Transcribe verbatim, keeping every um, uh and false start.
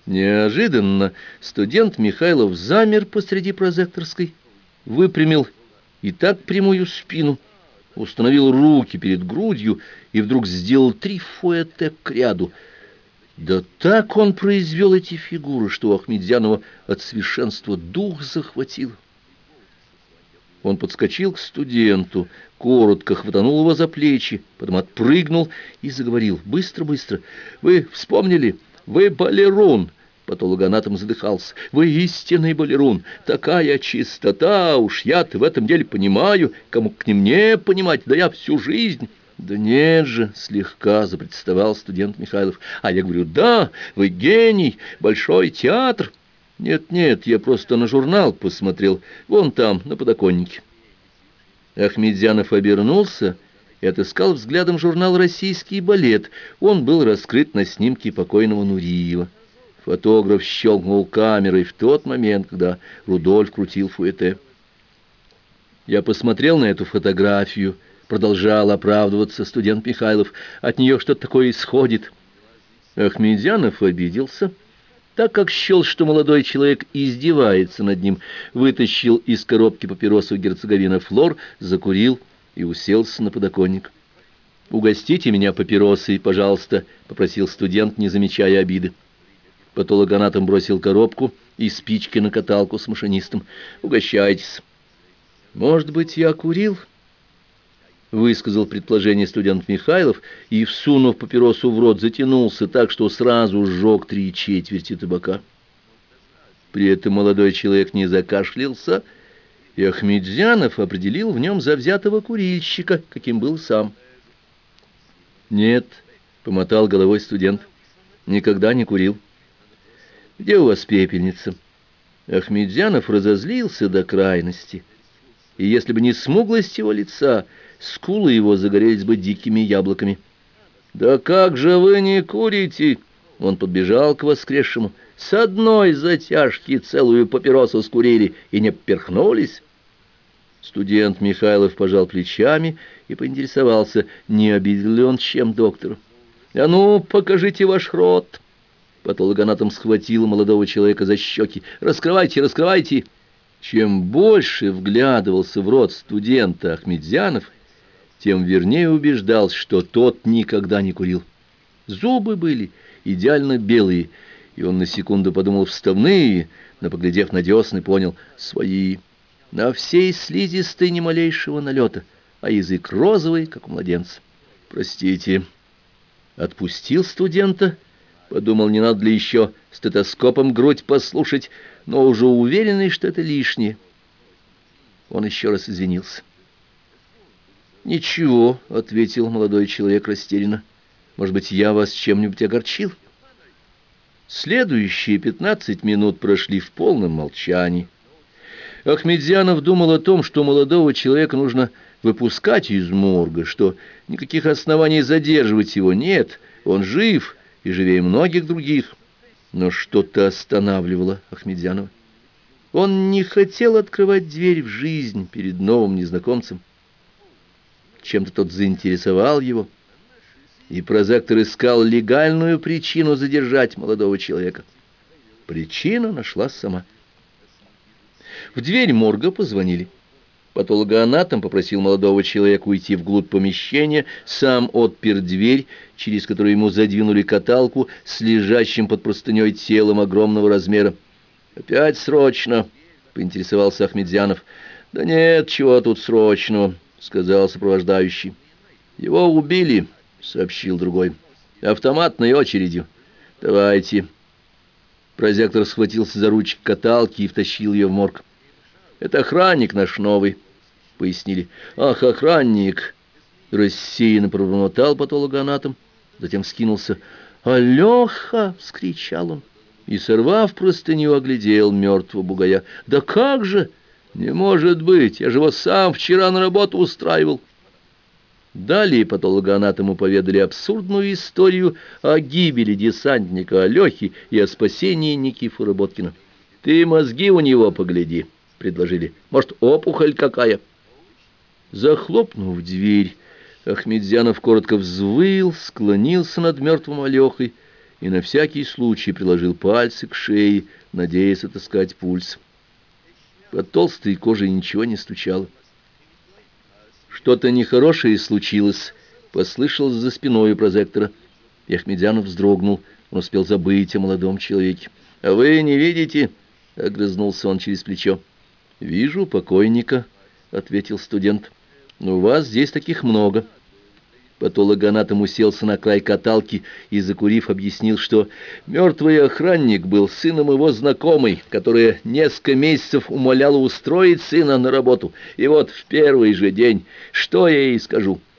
Неожиданно студент Михайлов замер посреди прозекторской, выпрямил и так прямую спину, установил руки перед грудью и вдруг сделал три фуэте к ряду. Да так он произвел эти фигуры, что у Ахмедзянова от совершенства дух захватил. Он подскочил к студенту, коротко хватанул его за плечи, потом отпрыгнул и заговорил быстро-быстро. «Вы вспомнили? Вы балерун!» Патологоанатом задыхался. «Вы истинный балерун! Такая чистота! Уж я-то в этом деле понимаю, кому к ним не понимать, да я всю жизнь...» «Да нет же!» — слегка запротестовал студент Михайлов. «А я говорю, да, вы гений, большой театр!» «Нет-нет, я просто на журнал посмотрел, вон там, на подоконнике». Ахмедзянов обернулся и отыскал взглядом журнал «Российский балет». Он был раскрыт на снимке покойного Нуриева. Фотограф щелкнул камерой в тот момент, когда Рудольф крутил фуэте. Я посмотрел на эту фотографию, продолжал оправдываться студент Михайлов. От нее что-то такое исходит. Ахмедзянов обиделся, так как счел, что молодой человек издевается над ним, вытащил из коробки папиросу герцоговина Флор, закурил и уселся на подоконник. «Угостите меня папиросой, пожалуйста», — попросил студент, не замечая обиды. Патологоанатом бросил коробку и спички на каталку с машинистом. «Угощайтесь». «Может быть, я курил?» — высказал предположение студент Михайлов и, всунув папиросу в рот, затянулся так, что сразу сжег три четверти табака. При этом молодой человек не закашлялся, и Ахмедзянов определил в нем завзятого курильщика, каким был сам. «Нет», — помотал головой студент, — «никогда не курил». «Где у вас пепельница?» Ахмедзянов разозлился до крайности, и если бы не смуглость его лица, скулы его загорелись бы дикими яблоками. «Да как же вы не курите?» Он подбежал к воскресшему. «С одной затяжки целую папиросу скурили и не поперхнулись?» Студент Михайлов пожал плечами и поинтересовался, не обидел ли он чем доктору. «А ну, покажите ваш рот!» Патологоанатом схватил молодого человека за щеки. «Раскрывайте, раскрывайте!» Чем больше вглядывался в рот студента Ахмедзянов, тем вернее убеждался, что тот никогда не курил. Зубы были идеально белые, и он на секунду подумал вставные, но, поглядев на десны, понял — свои. На всей слизистой ни малейшего налета, а язык розовый, как у младенца. «Простите». Отпустил студента, подумал, не надо ли еще стетоскопом грудь послушать, но уже уверенный, что это лишнее. Он еще раз извинился. «Ничего», — ответил молодой человек растерянно. «Может быть, я вас чем-нибудь огорчил?» Следующие пятнадцать минут прошли в полном молчании. Ахмедзянов думал о том, что молодого человека нужно выпускать из морга, что никаких оснований задерживать его нет, он жив и живее многих других. Но что-то останавливало Ахмедзянова. Он не хотел открывать дверь в жизнь перед новым незнакомцем. Чем-то тот заинтересовал его, и прозектор искал легальную причину задержать молодого человека. Причина нашлась сама. В дверь морга позвонили. Патологоанатом попросил молодого человека уйти вглубь помещения, сам отпер дверь, через которую ему задвинули каталку с лежащим под простыней телом огромного размера. «Опять срочно?» — поинтересовался Ахмедзянов. «Да нет, чего тут срочного», — сказал сопровождающий. «Его убили», — сообщил другой, — «автоматной очередью. Давайте». Прозектор схватился за ручку каталки и втащил ее в морг. «Это охранник наш новый», — пояснили. «Ах, охранник!» — рассеянно пробормотал патологоанатом, затем скинулся. «Алёха!» — вскричал он и, сорвав простыню, оглядел мертвого бугая. «Да как же! Не может быть! Я же его сам вчера на работу устраивал!» Далее патологоанатому поведали абсурдную историю о гибели десантника Алёхи и о спасении Никифора Боткина. «Ты мозги у него погляди», — предложили. «Может, опухоль какая?» Захлопнув дверь, Ахмедзянов коротко взвыл, склонился над мертвым Алёхой и на всякий случай приложил пальцы к шее, надеясь отыскать пульс. Под толстой кожей ничего не стучало. «Что-то нехорошее случилось», — послышалось за спиной у прозектора. И Ахмедянов вздрогнул, он успел забыть о молодом человеке. «А вы не видите?» — огрызнулся он через плечо. «Вижу покойника», — ответил студент. «Но у вас здесь таких много». Патологоанатом уселся на край каталки и, закурив, объяснил, что мертвый охранник был сыном его знакомой, которая несколько месяцев умоляла устроить сына на работу. И вот в первый же день, что я ей скажу?